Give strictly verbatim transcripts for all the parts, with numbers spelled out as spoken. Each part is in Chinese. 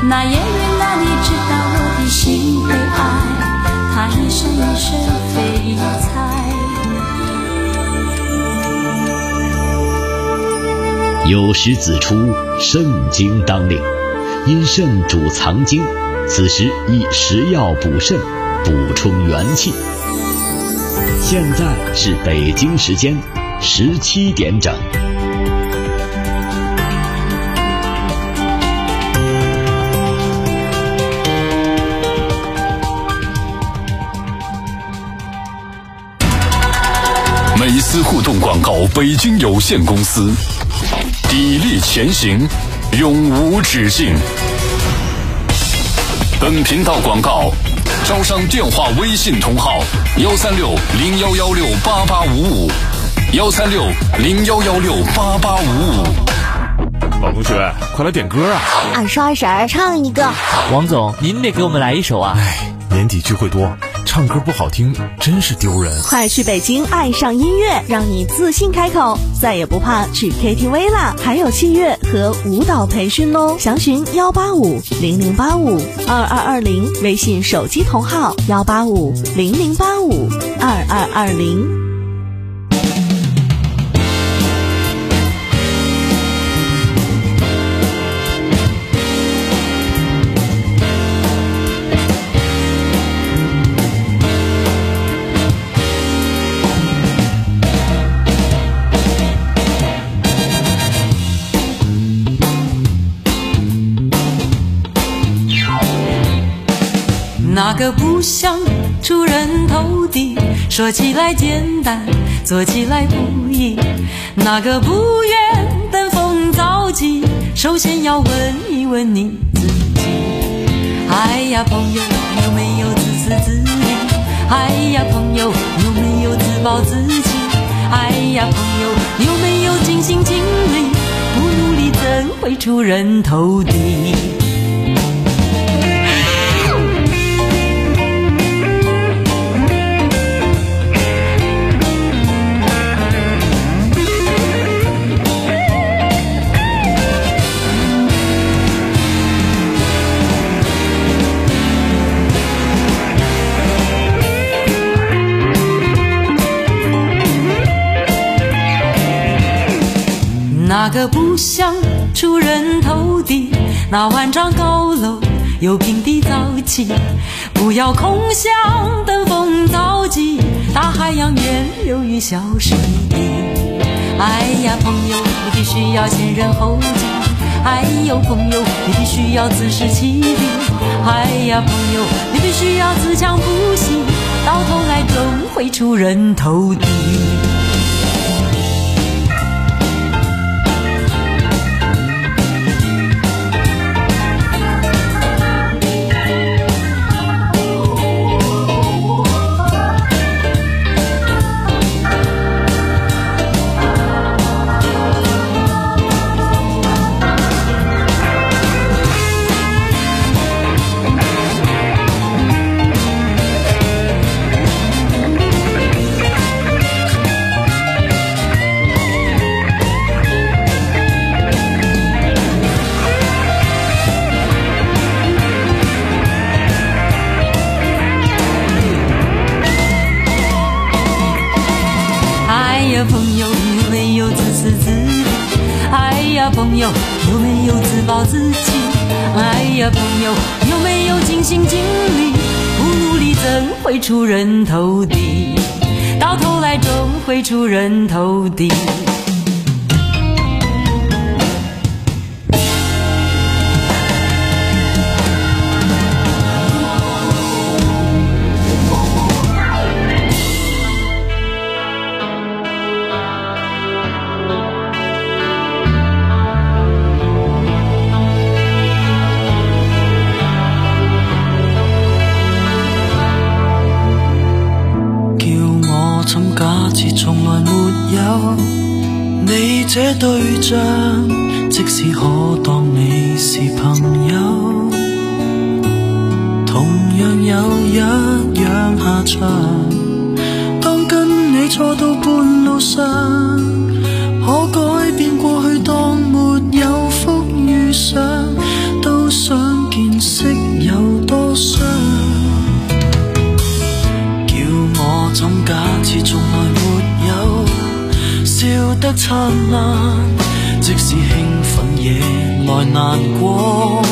那演员哪里知道我的心被爱，他一生一世非才。 有诗子出，肾经当令，因肾主藏精，此时宜食药补肾，补充元气。现在是北京时间十七点整。 美思互动广告北京有限公司，砥砺前行，永无止境。本频道广告招商电话微信同号幺三六零幺幺六八八五五，幺三六零幺幺六八八五五。 老同学，快来点歌啊！ 二十二婶唱一个。 王总，您得给我们来一首啊！ 哎，年底聚会多，唱歌不好听真是丢人。 快去北京爱上音乐，让你自信开口，再也不怕去 K T V 啦！还有器乐和舞蹈培训哦，详询幺八五零零八五二二二零，微信手机同号幺八五零零八五二二二零。 那个不想出人头地，说起来简单，做起来不易。那个不愿登峰造极，首先要问一问你自己。哎呀朋友，有没有自私自利？哎呀朋友，有没有自暴自弃？哎呀朋友，有没有尽心尽力？不努力怎会出人头地？那个不想出人头地，那万丈高楼有平地造起，不要空想登峰造极，大海洋源流于小水滴。哎呀朋友，你必须要先人后己，哎呦朋友，你必须要自食其力，哎呀朋友，你必须要自强不息，到头来终会出人头地。朋友，有没有自私自利？哎呀朋友，有没有自暴自弃？哎呀朋友，有没有尽心尽力？不努力怎会出人头地？到头来终会出人头地。 假設從來沒有你這對象，即使可當你是朋友，同樣有一樣下場。當跟你錯到半路上，可改變過去當沒有福遇上，都想見着燦爛，即使興奮也來難過。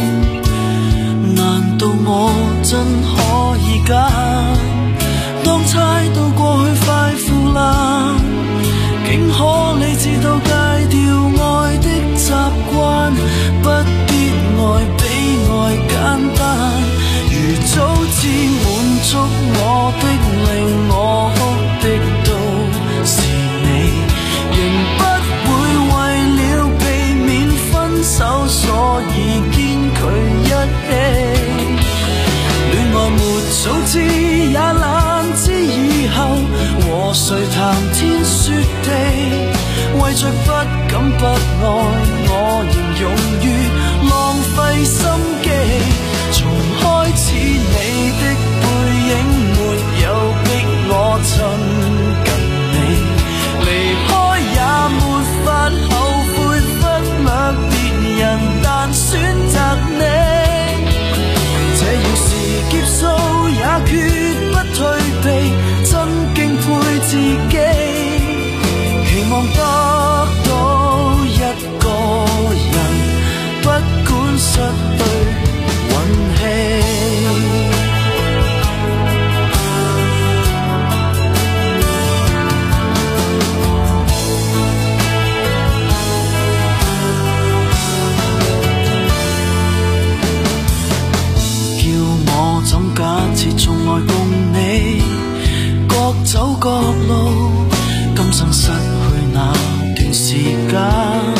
難道我真可以揀？當猜到過去快腐爛，竟可理智到戒掉愛的習慣，不必愛比愛簡單。如早知滿足我的令我哭的都是你，仍不會為了避免分手所以堅拒一起。戀愛沒早知也懶知以後和誰談天說地，為着不敢不愛我仍勇於浪費心機。從開始你的背影沒有逼我親近你，離開也沒法後悔忽略別人，但選擇你，這要是劫數也決不退避，真敬佩自己，期望得到一個人，不管失對運氣。從來共你各走各路，今生失去那段時間，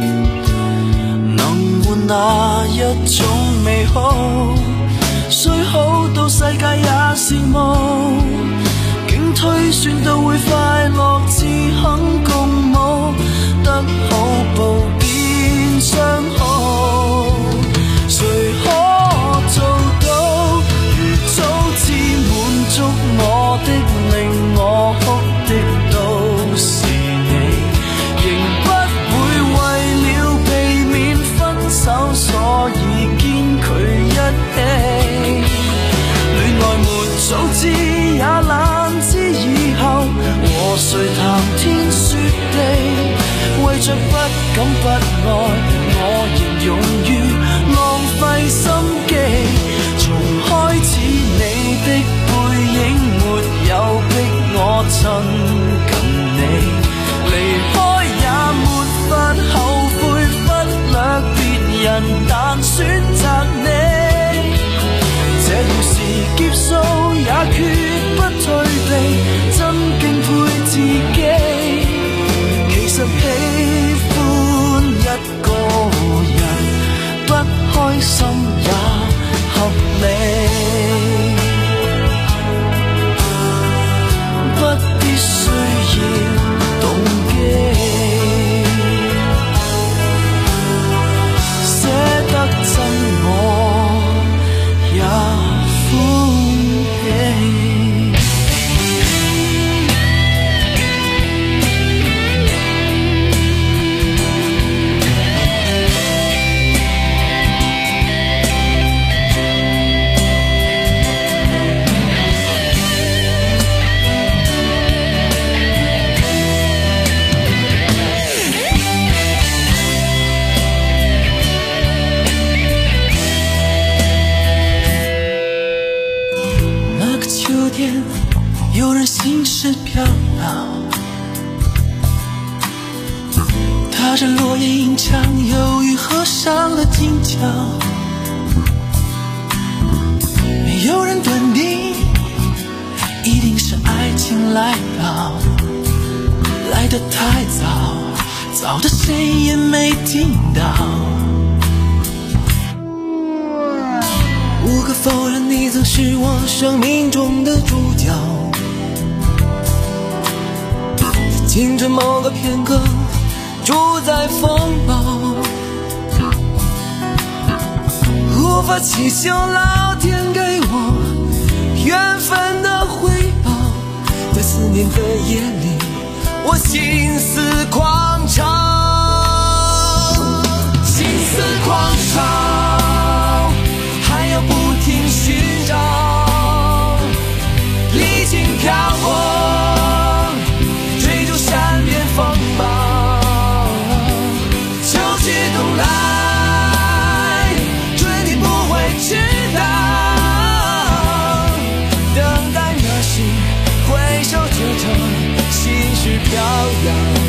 能換那一種美好，雖好到世界也羨慕，竟推算到會快樂至肯共舞，得好報變相好，誰可做到？早知滿足我的令我哭的都是你，仍不會為了避免分手所以堅拒一起。戀愛沒早知也懶知以後和誰談天說地，為着不敢不愛我仍勇於浪費心機。從開始你的背影沒有逼我親近你，離開也沒法後悔忽略別人，但選擇你，這要是劫數也決不退避，真敬佩自己，其實喜歡一個人不開心也合理，不必需要動機，捨得真我也歡喜。有人心事飘摇，踏着落叶银枪，忧郁合上了金桥。没有人断定一定是爱情来到，来得太早，早的谁也没听到。无可否认，你曾是我生命中的主角，青春某个片刻主宰风暴，无法祈求老天给我缘分的回报，在思念的夜里我心思狂潮，心思狂潮，还要不停寻找，历经漂泊，追逐善变风暴， 冬来，春天不会迟到，等待那时回首这场心事飘摇。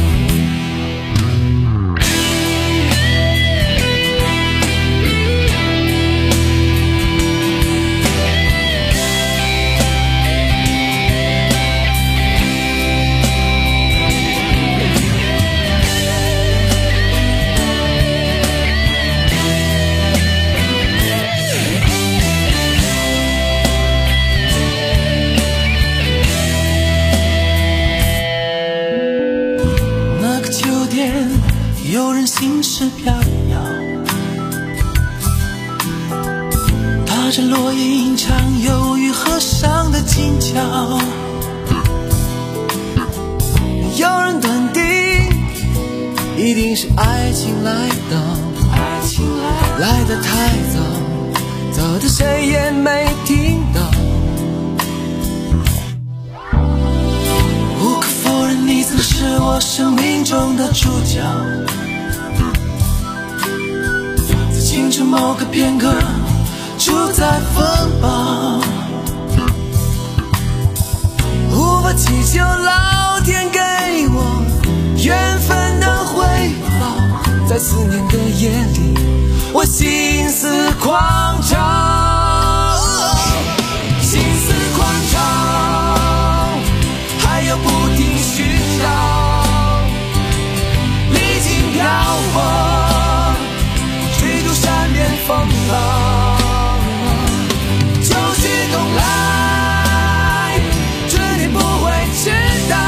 有人心事飘摇，踏着落叶吟唱忧郁河上的静悄。有人断定一定是爱情来到，爱情来来得太早，早的谁也没听到。无可否认，你曾是我生命中的主角，在青春某个片刻主宰风暴，无法祈求老天给我缘分的回报，在思念的夜里我心思狂潮，心思狂潮，还有不停寻找，历经漂泊，追逐善变风暴，秋去冬来，春天不会迟到，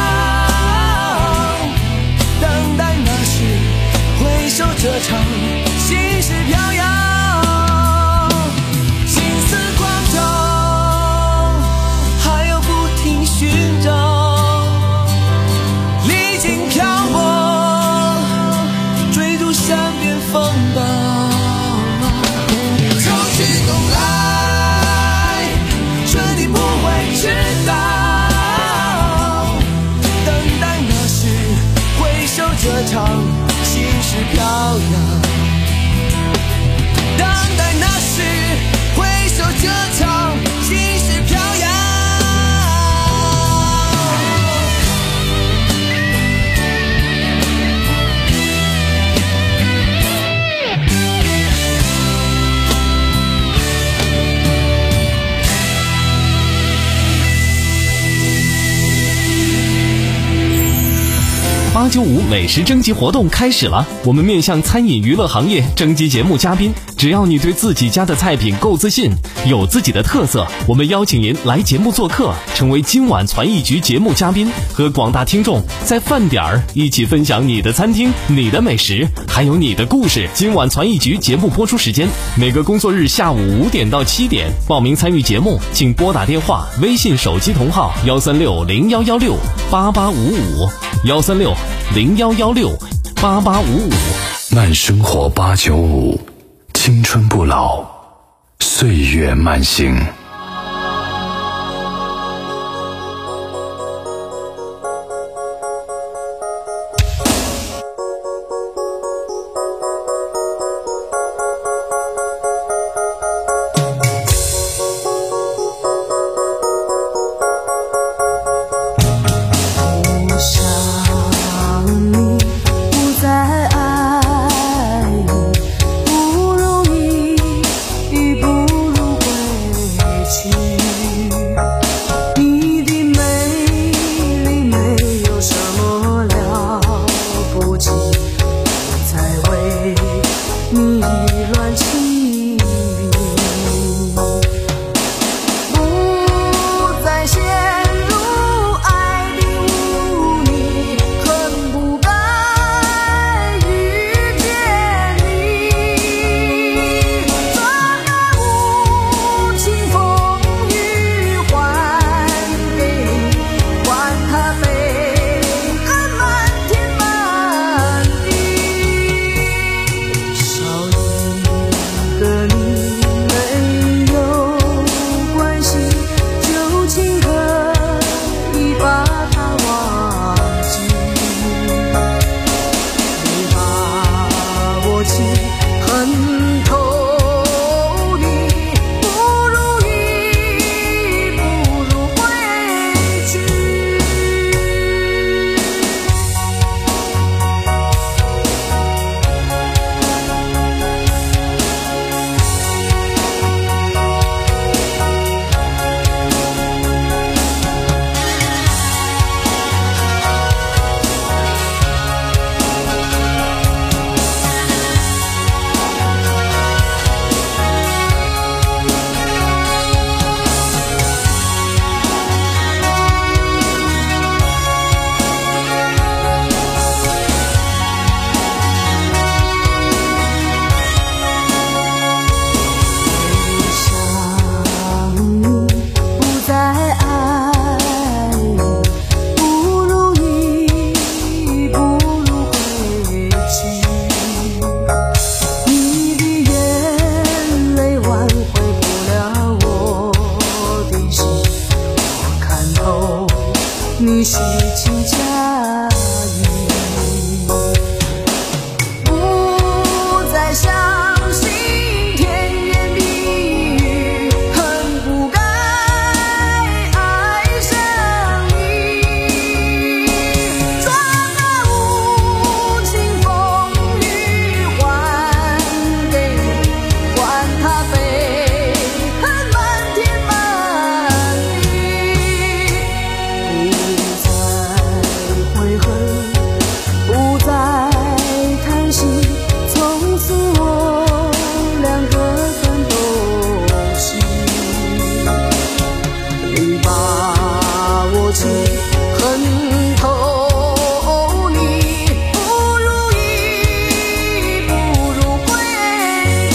等待那时回首这场心事飘摇，心思狂潮，还有不停寻找，历经漂泊，追逐善变风暴，秋去冬来，春天不会迟到，等待那时回首这场心事飘摇，等待那时回首这场心事飘摇。 八九五美食征集活动开始了，我们面向餐饮娱乐行业征集节目嘉宾，只要你对自己家的菜品够自信，有自己的特色，我们邀请您来节目做客，成为今晚传艺局节目嘉宾，和广大听众在饭点儿一起分享你的餐厅、你的美食，还有你的故事。今晚传艺局节目播出时间每个工作日下午五点到七点，报名参与节目请拨打电话、微信手机同号幺三六零幺幺六八八五五幺三六零幺幺六八八五五。 慢生活八九五，青春不老，岁月慢行。 不如意，亦不如归。 情恨透你，不如意，不如归去。你虚情假意，不再相信甜言蜜语，恨不该爱上你。装了无情风雨还给你，换他悲恨漫天漫地。悔恨，不再叹息，从此我两个人都行。你把我情恨透你，不如意，不如归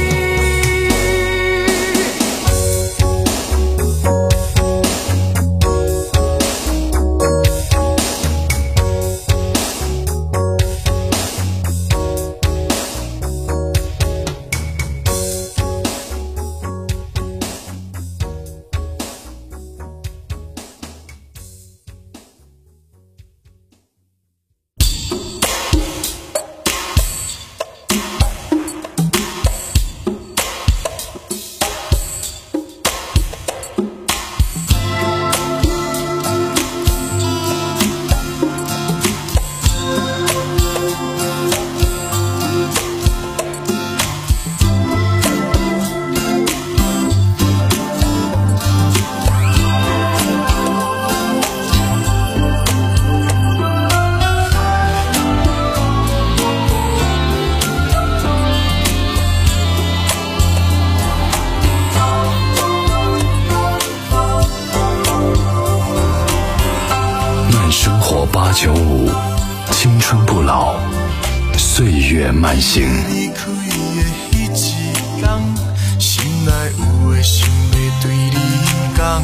生活八九五，青春不老，岁月慢行。 离开的彼一天，心内有的想要对你讲，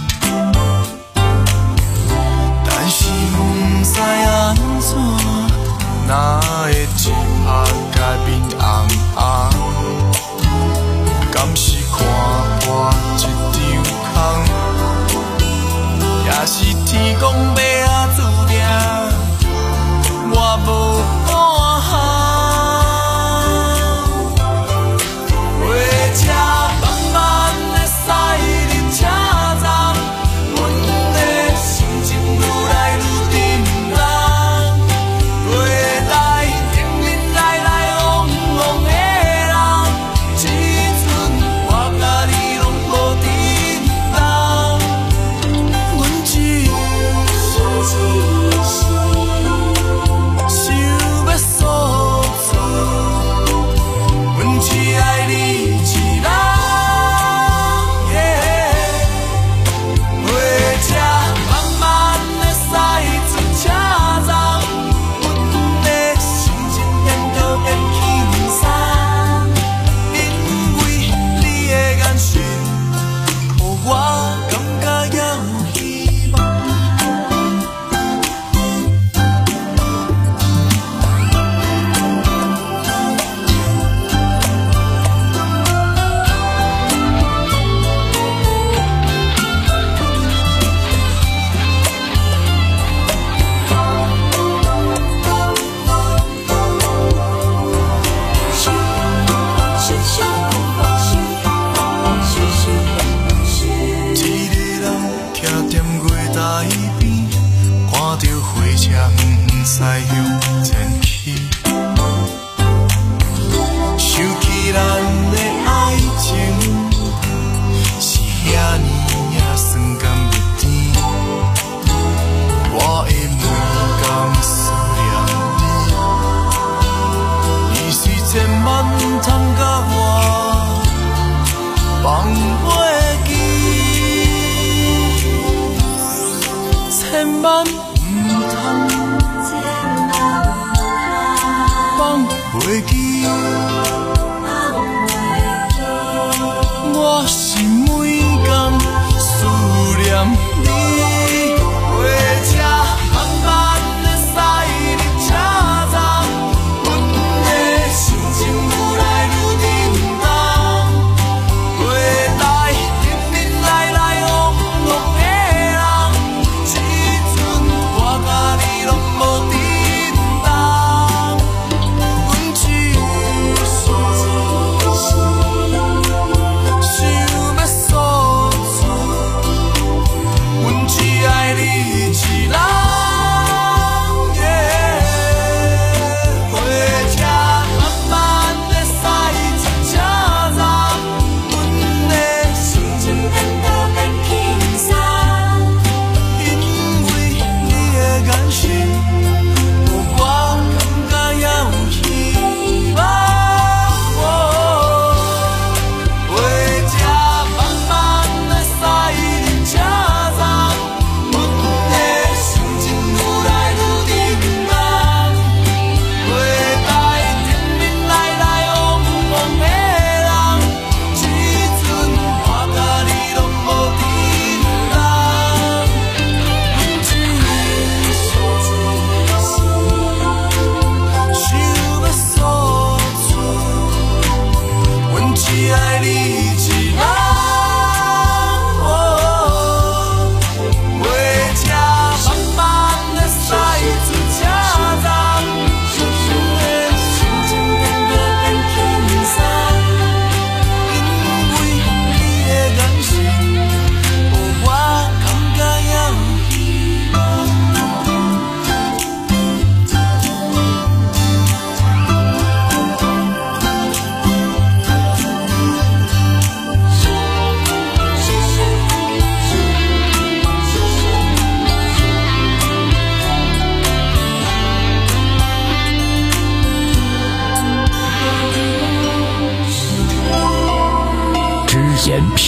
但是不知安怎，哪会一拍甲面红红，敢是看破一场空，也是天公要啊注定，我无半项。回家慢慢的驶入车站，阮的心情愈来愈沉重，过来迎迎来来往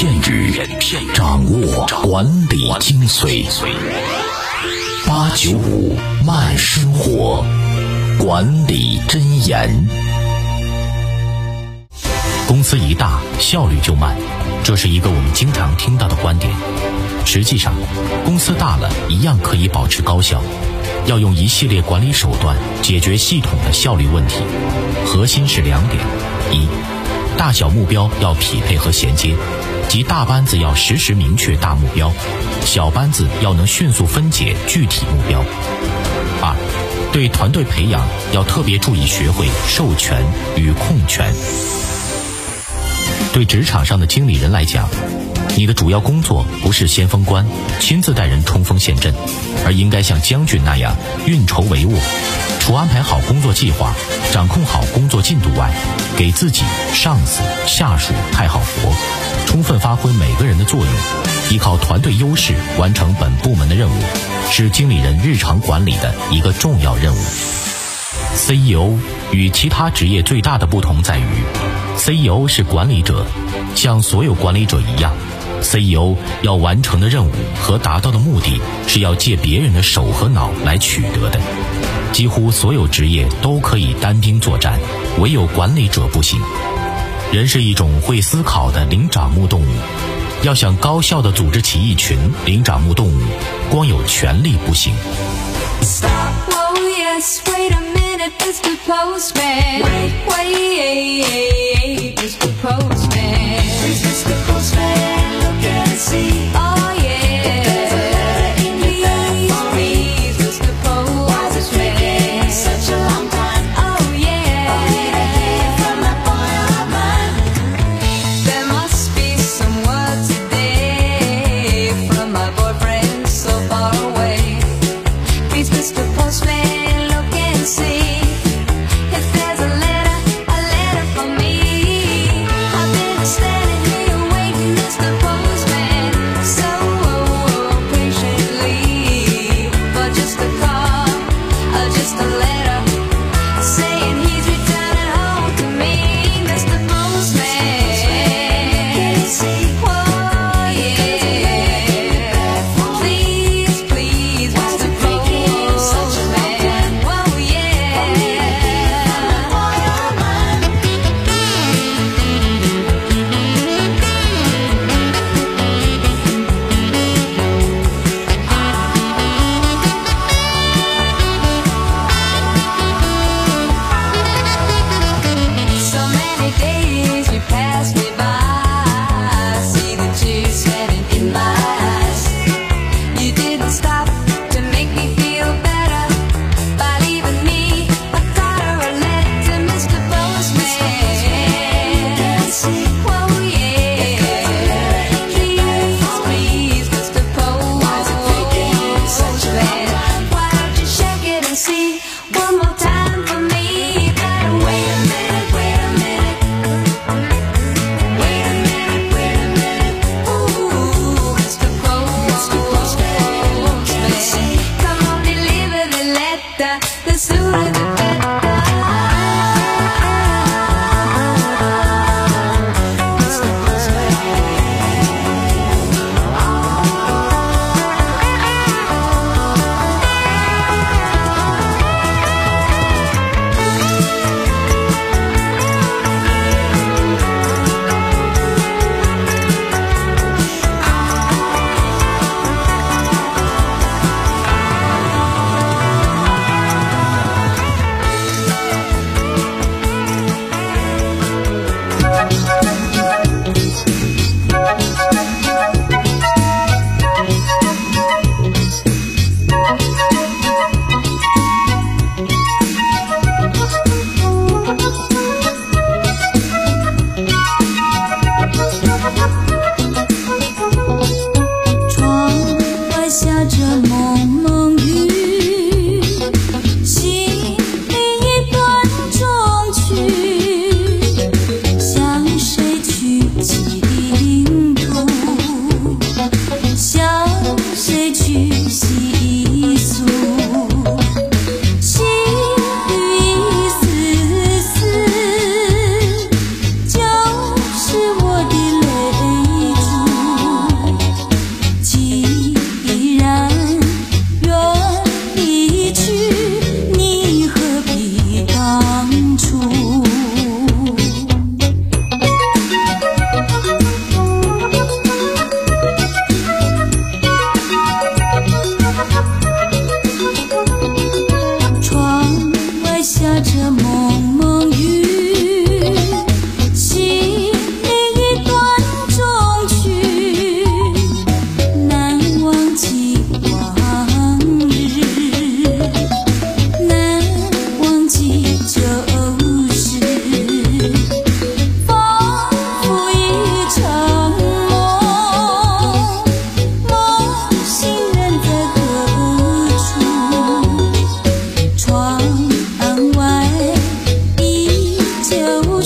片语，掌握管理精髓。八九五慢生活，管理箴言。公司一大，效率就慢，这是一个我们经常听到的观点。实际上，公司大了一样可以保持高效，要用一系列管理手段解决系统的效率问题。核心是两点：一，大小目标要匹配和衔接，即大班子要实时明确大目标，小班子要能迅速分解具体目标。二，对团队培养要特别注意学会授权与控权。对职场上的经理人来讲，你的主要工作不是先锋官，亲自带人冲锋陷阵，而应该像将军那样运筹帷幄。除安排好工作计划，掌控好工作进度外，给自己、上司、下属派好活，充分发挥每个人的作用，依靠团队优势完成本部门的任务，是经理人日常管理的一个重要任务。C E O 与其他职业最大的不同在于， C E O 是管理者，像所有管理者一样， C E O 要完成的任务和达到的目的是要借别人的手和脑来取得的。几乎所有职业都可以单兵作战，唯有管理者不行。人是一种会思考的灵长目动物，要想高效地组织起一群灵长目动物，光有权力不行。 Stop, whoa, yes, wait a minute, Mister Postman. Wait, wait, Mister Postman. Please, Mister Postman, look and see. Oh, yeah. There's a letter in your bag for me. Please, Mister Postman. Why is it taking such a long time? Oh, yeah. I need to hear from that boy of mine. There must be some word today from my boyfriend so far away. Please, Mister Postman, look and see if there's a letter, a letter for me.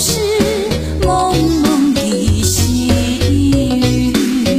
就是蒙蒙的细雨。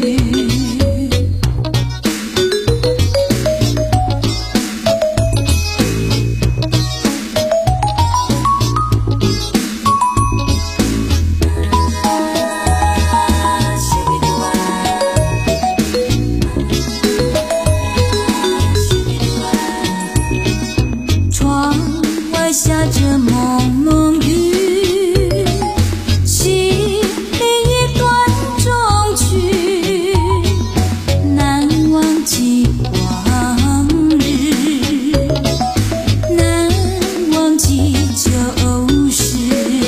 窗外下着蒙蒙雨，淅沥一段衷曲，难忘记往日，难忘记旧时，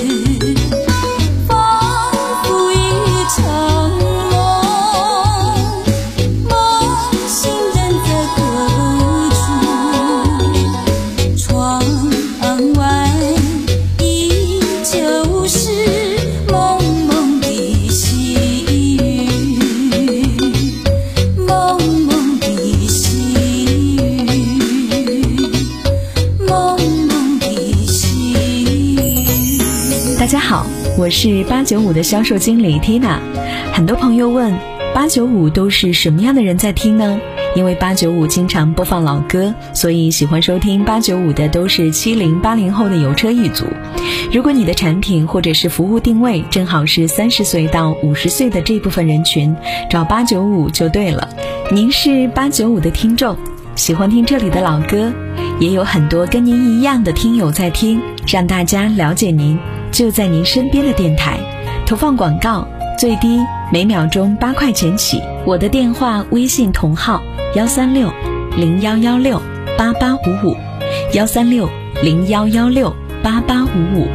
仿佛一场梦，梦醒人在何处？窗外依旧是蒙蒙的细雨，蒙蒙的细雨，蒙蒙的细雨。 大家好，我是八九五的销售经理 Tina。很多朋友问，八九五都是什么样的人在听呢？因为八九五经常播放老歌，所以喜欢收听八九五的都是七零八零后的油车一族。如果你的产品或者是服务定位正好是三十岁到五十岁的这部分人群，找八九五就对了。您是八九五的听众，喜欢听这里的老歌，也有很多跟您一样的听友在听，让大家了解您，就在您身边的电台。投放广告最低每秒钟八块钱起。我的电话微信同号幺三六零幺幺六八八五五，幺三六零幺幺六八八五五。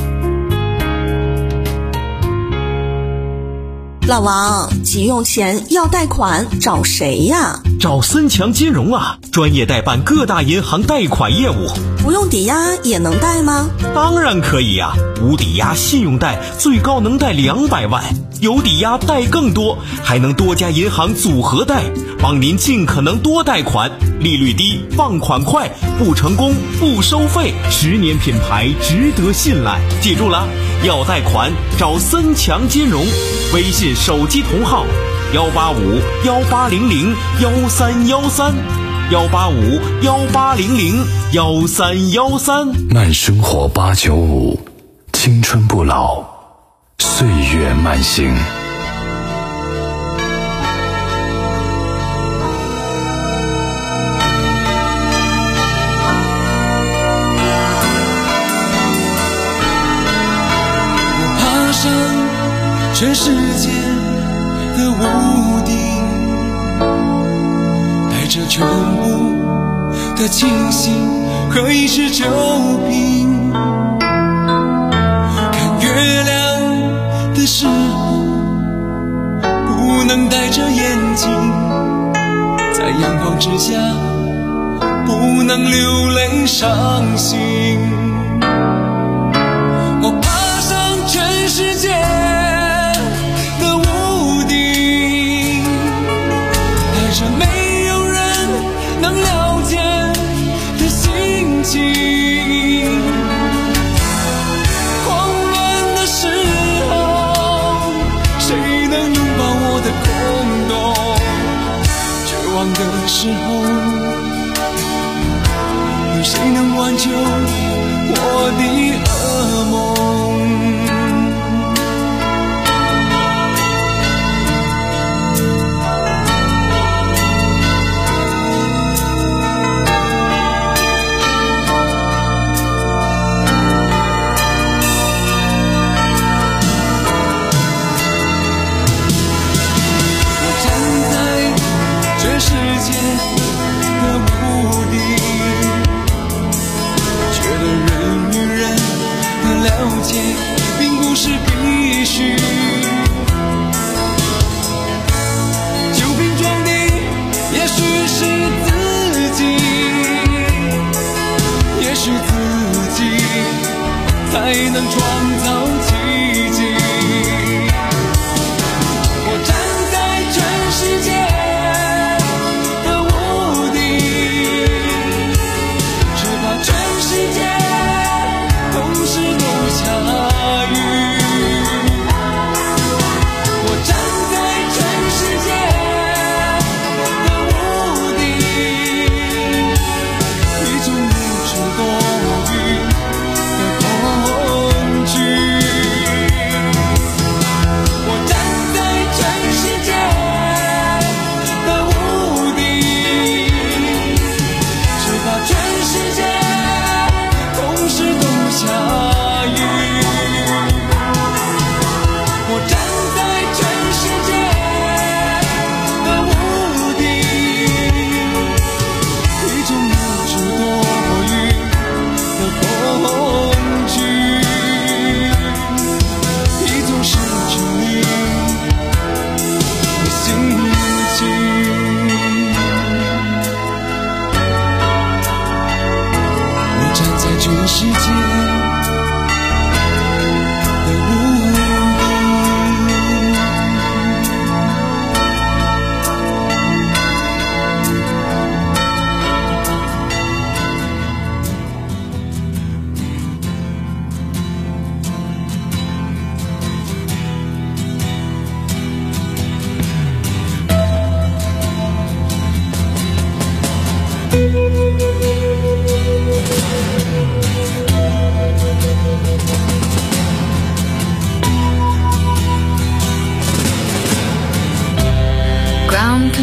老王，急用钱要贷款找谁呀？ 找森强金融啊，专业代办各大银行贷款业务。 不用抵押也能贷吗？ 当然可以呀、啊，无抵押信用贷最高能贷两百万，有抵押贷更多，还能多家银行组合贷，帮您尽可能多贷款，利率低，放款快，不成功不收费，十年品牌值得信赖。记住了，要贷款找森强金融，微信手机同号幺八五幺八零零幺三幺三，幺八五幺八零零幺三幺三。 慢生活八九五，青春不老，岁月慢行。 我爬上全世界的屋顶，带着全部的清醒和一时酒瓶，看月亮的时候不能戴着眼镜，在阳光之下不能流泪伤心。我爬上全世界的屋顶，带着没有人能了解的心情，慌乱的时候谁能拥抱我的空洞，绝望的时候有谁能挽救我的噩梦。并不是必须，酒瓶装的也许是自己，也许自己才能创造奇迹。我站在全世界的屋顶，只怕全世界同时都想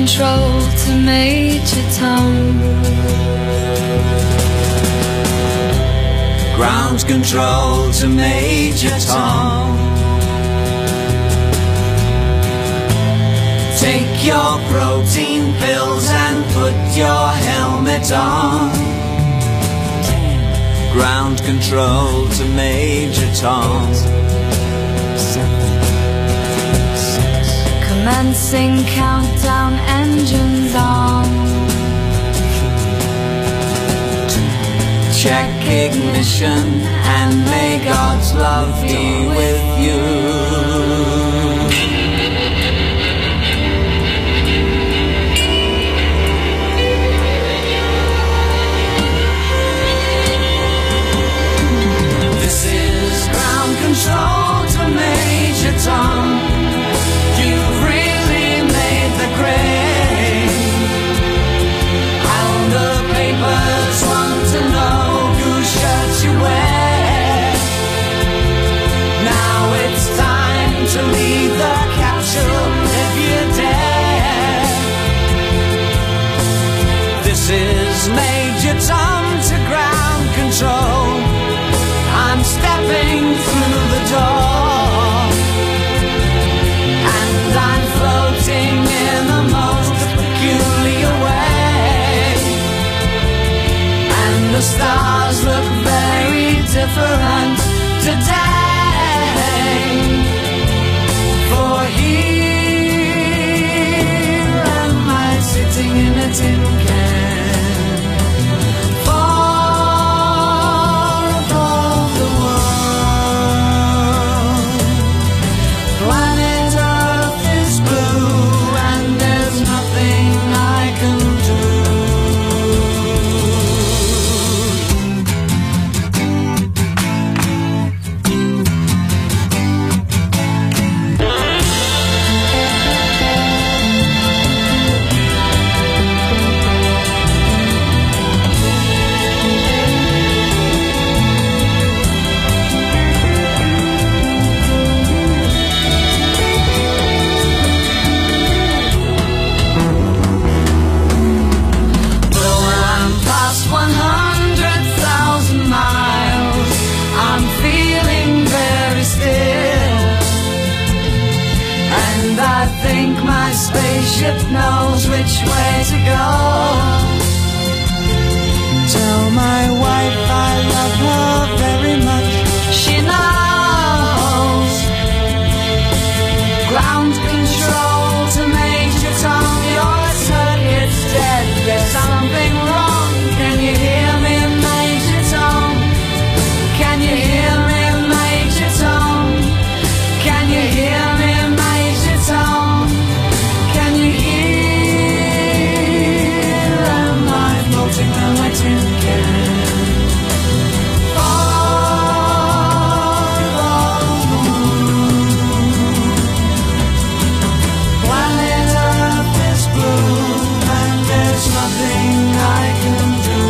control to Major Tom. Ground control to Major Tom. Take your protein pills and put your helmet on. Ground control to Major Tom. Commencing countdown, engines on. Check ignition and may God's love be with you. This is ground control to Major Tom. You've really made the grade, and the papers want to know whose shirt you wear. Now it's time to leave the capsule if you dare. This is Major Tom to ground control. I'm stepping through the door, and I'm floating in the most peculiar way, and the stars look very different today. For here am I sitting in a tin can, spaceship knows which way to go. Tell my wife I love her very much. She knows. Ground control to Major Tom. Your circuit's dead. There's something wrong. Can you hear me, Major Tom? Can you hear me, Major Tom? Can you hear me, Major Tom? Can you hear? Am I floating on my tin can? Far above the moon. Planet Earth is blue, and there's nothing I can do.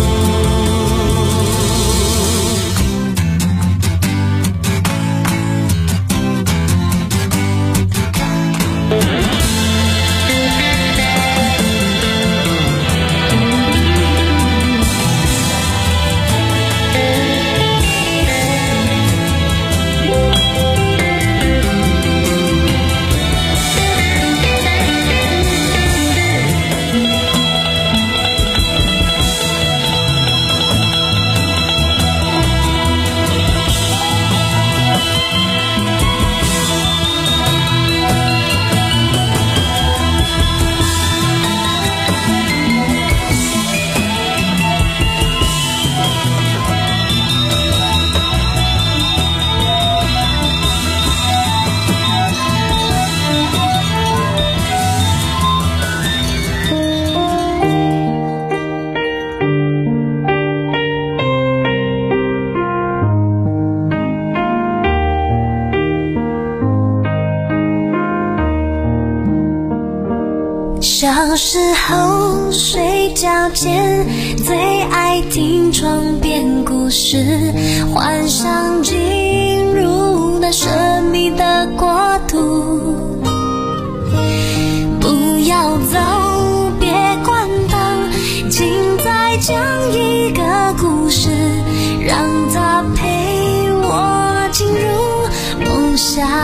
小时候睡觉前最爱听床边故事，幻想进入那神秘的国度。不要走，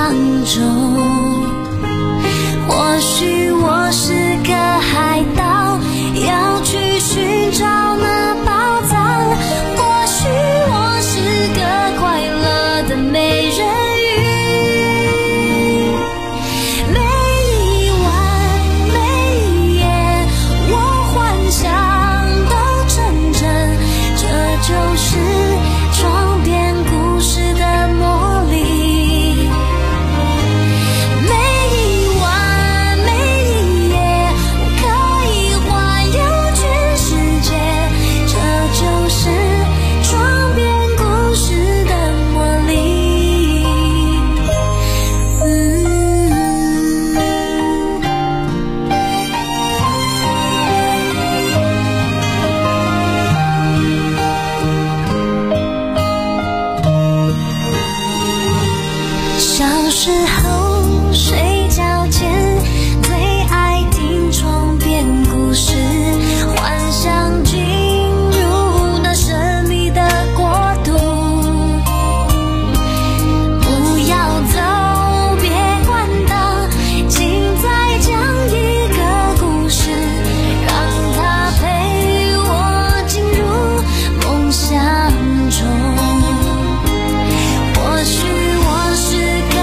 中。或许我是个海盗，要去寻找那宝藏，或许我是个快乐的美人鱼。每一晚每一夜我幻想都成真，这就是床边故事的魔力。小时候睡觉前最爱听床边故事，幻想进入那神秘的国度。不要走，别关灯，请再讲一个故事，让它陪我进入梦想中。或许我是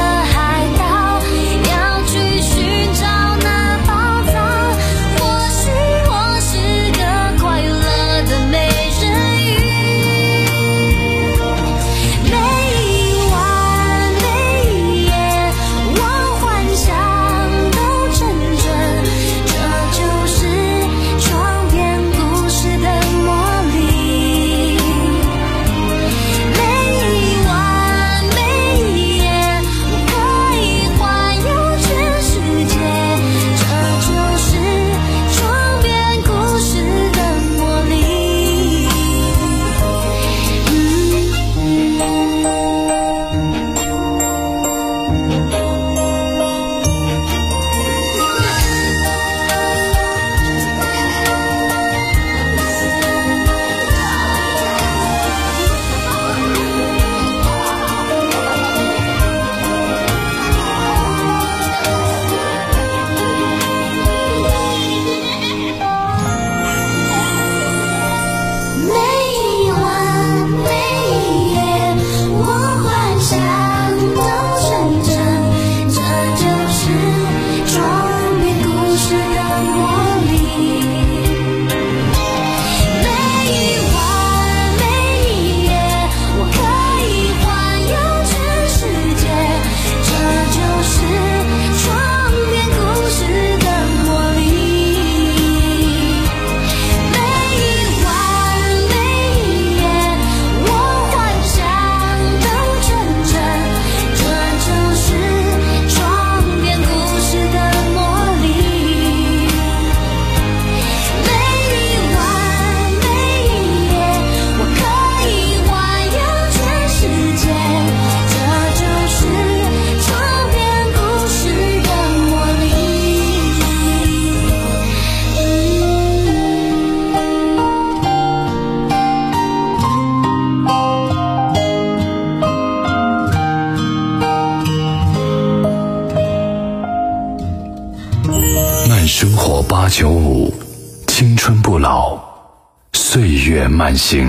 生活八九五，青春不老，岁月慢行。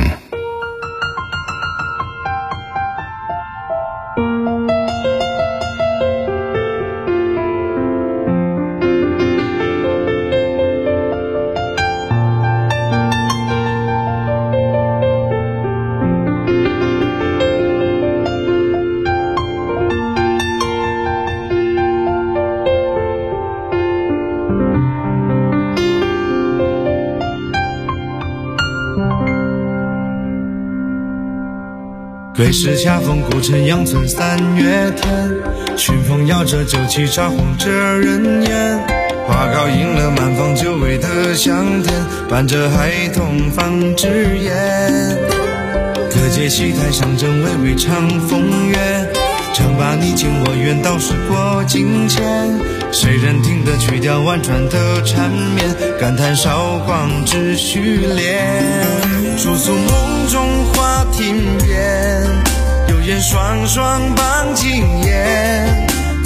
对视恰逢古城阳村三月天，群峰摇着酒旗招红这人烟，花糕迎了满房久违的香甜，伴着孩童放纸雁。各界戏台上正微微唱风月，唱罢你情我愿，道时过境迁。谁人听得曲调婉转的缠绵，感叹韶光只虚恋。驻足梦中花亭边，有言双双傍金眼，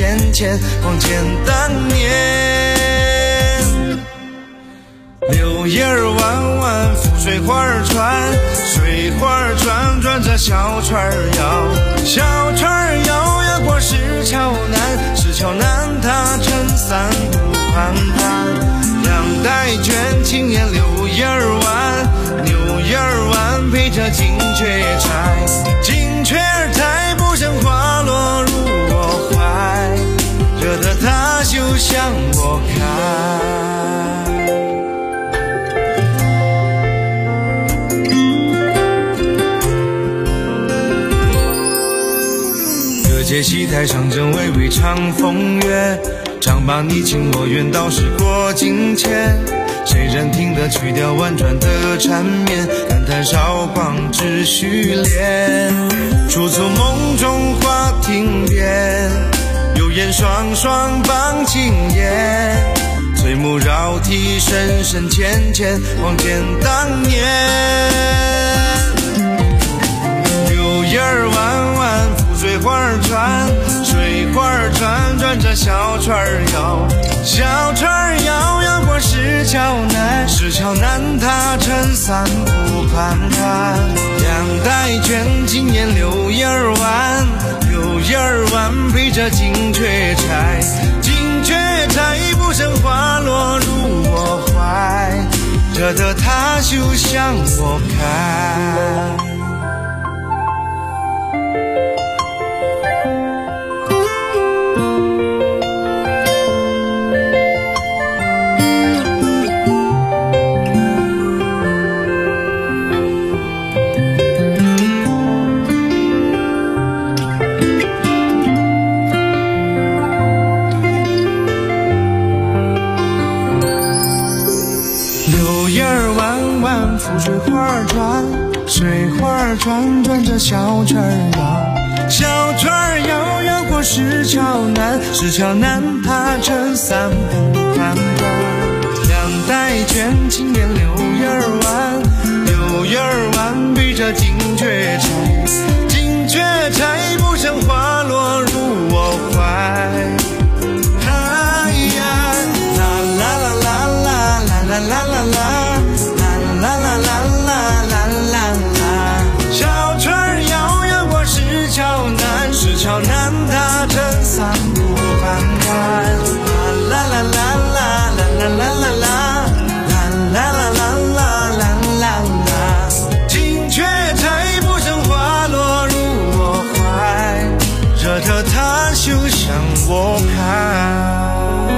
年前，望见当年。柳叶儿弯弯，浮水花儿船，水花儿转转着小船儿摇，小船儿摇呀过石桥南，石桥南它撑伞不盘盘。两代卷青年柳叶儿弯，柳叶儿弯配着金雀钗，金雀钗不胜花落入我怀，惹得他休向我开。各界戏台上正巍巍长风月，唱罢你情我愿，道是过境迁。谁人听得曲调婉转的缠绵，感叹韶光只虚恋。处处梦中花亭边，有言双双傍青烟，翠幕绕啼深深浅浅，望见当年。柳叶儿弯弯，浮水花儿转，水花儿转转着小船儿摇，小船儿摇摇过石桥南，石桥南它撑伞不盘盘。两代卷青年柳叶儿弯，柳叶儿弯配着金雀钗，金雀钗不胜花落入我怀，惹得他休向我开。浮水花儿转，水花儿转转着小船儿摇，小船儿摇摇过石桥南，石桥南它撑伞不盘端。两代卷青年柳叶儿弯，柳叶儿弯配着金雀钗，金雀钗不胜花落入我怀。哎呀，啦啦啦啦啦啦啦啦啦啦。啦啦啦啦啦啦啦，小船儿摇摇过石桥南，石桥南它撑伞不盘盘。啦啦啦啦啦啦啦啦啦啦啦啦啦啦啦啦，金雀钗不胜花落入我怀，惹得他休向我开。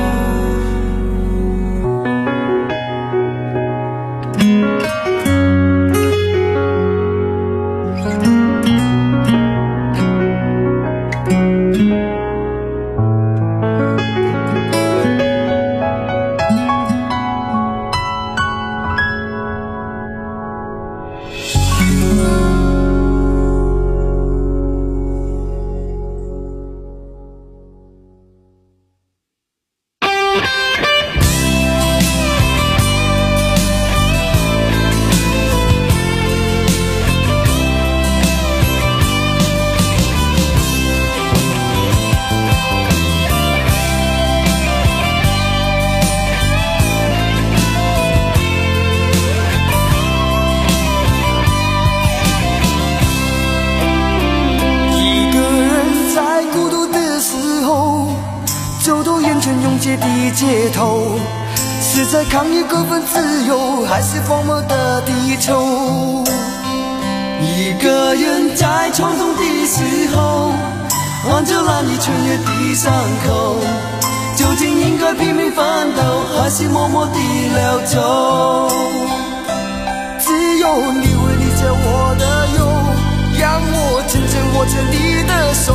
街头是在抗议各分自由，还是荒漠的地球？一个人在冲动的时候，望着蓝衣穿越的伤口，究竟应该拼命奋斗，还是默默地溜走？只有你会理解我的忧，让我真正握着你的手。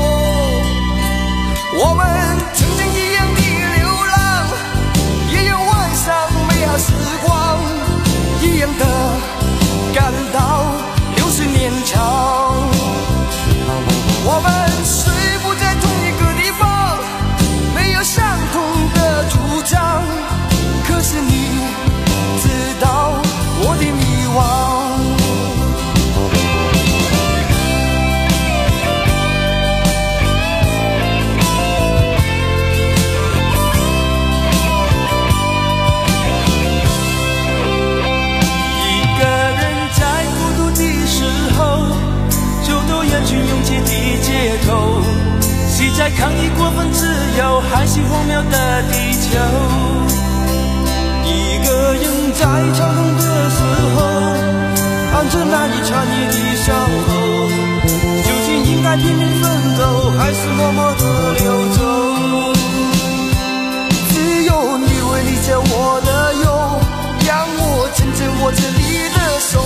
我们曾经一样的流浪，也有晚上美好时光，一样的感到流逝年长。我们虽不在同一个地方，没有相同的主张，可是你知道我的迷惘。 在抗议过分自由还是荒谬的地球。一个人在超动的时候，按着那一场夜的守候，究竟应该拼命奋斗，还是默默的流走？ 只有你会理解我的忧，让我真正握着你的手。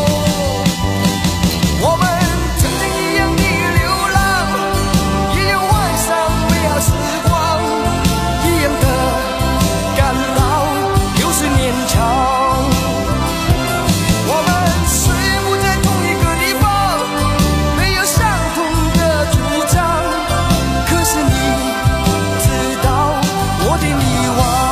我们曾经一样的流浪，一样晚上美好时光，一样的感到流水年长。我们虽不在同一个地方，没有相同的主张，可是你知道我的迷惘。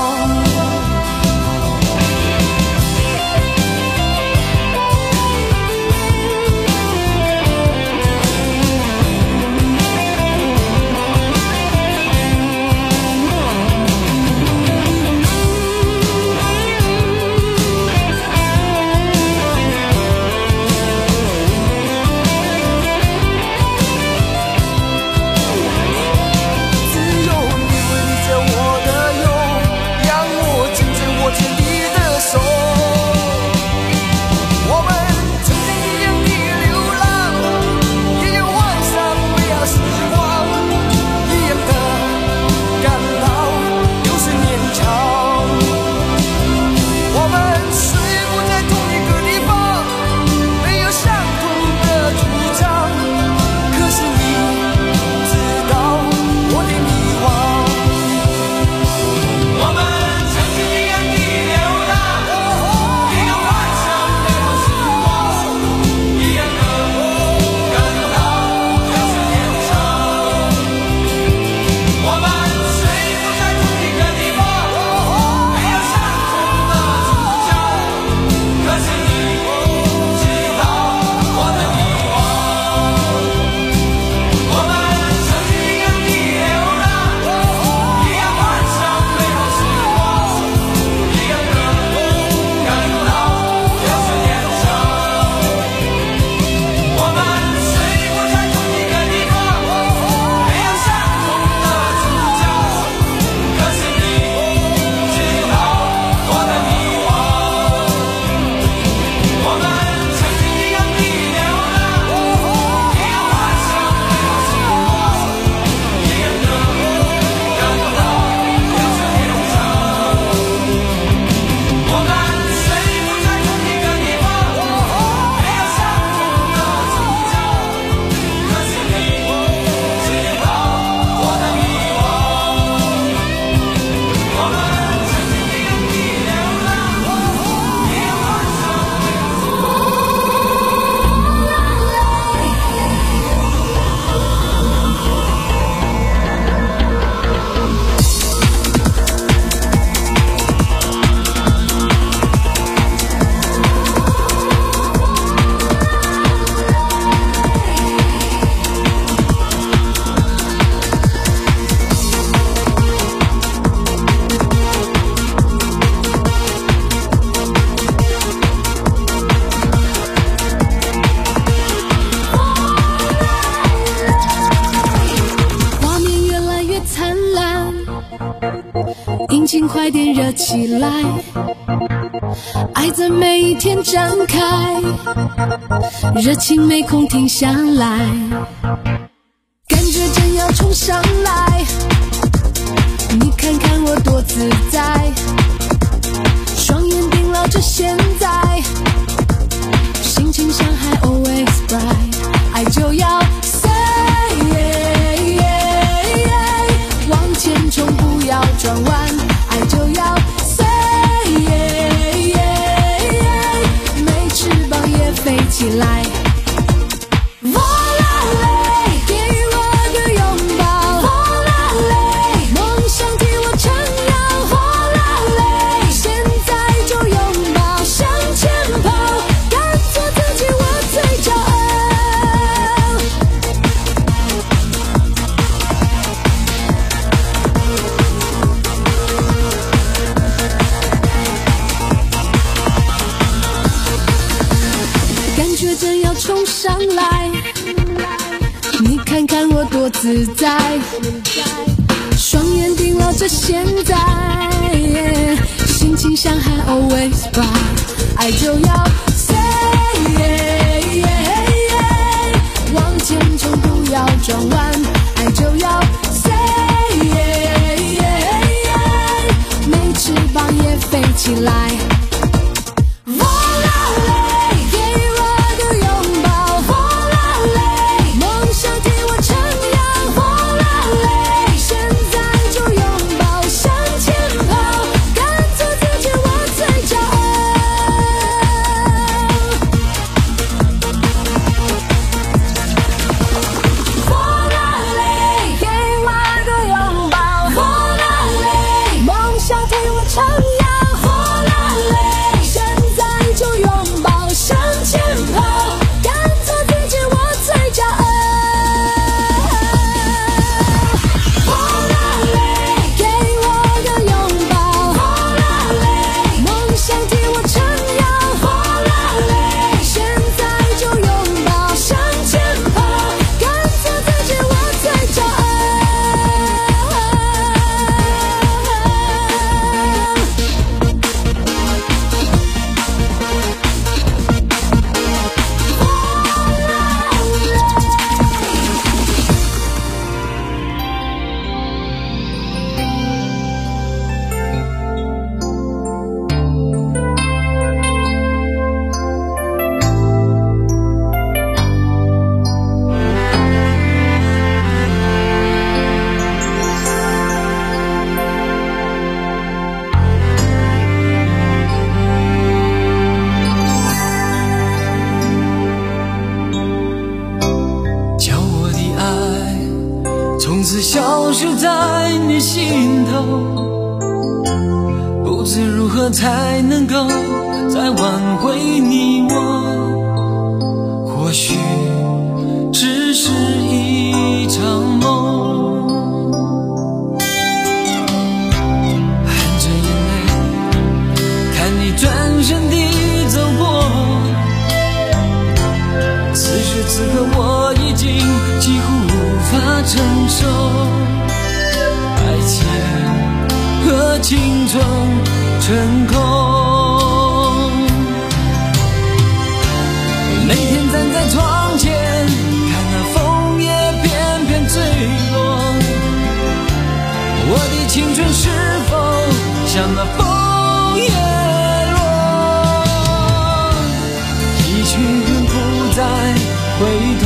快点热起来，爱在每一天展开，热情没空停下来，感觉正要冲上来，你看看我多自在，双眼盯牢着现在，心情像海 always bright， 爱就要 say yeah, yeah, yeah， 往前冲不要转弯，爱就要 say yeah, yeah, yeah， 没翅膀也飞起来。冲上来，你看看我多自在，双眼盯牢着现在，心情像海 always by， 爱就要 say， 往前冲不要转弯，爱就要 say， 没翅膀也飞起来。 消失在你心头，不知如何才能够再挽回你我，或许只是一场梦。含着眼泪看你转身地走过，此时此刻我已经几乎无法承受，爱情和青春成空。每天站在窗前看那枫叶片片坠落，我的青春是否像那枫叶落，一去永不再回头。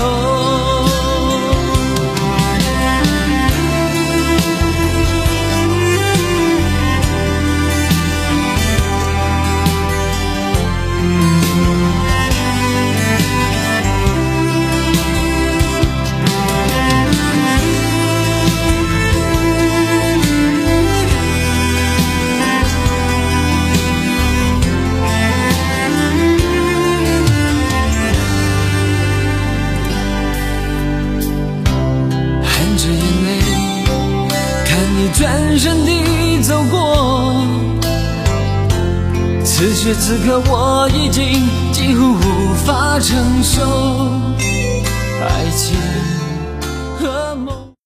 转身地走过，此时此刻我已经几乎无法承受，爱情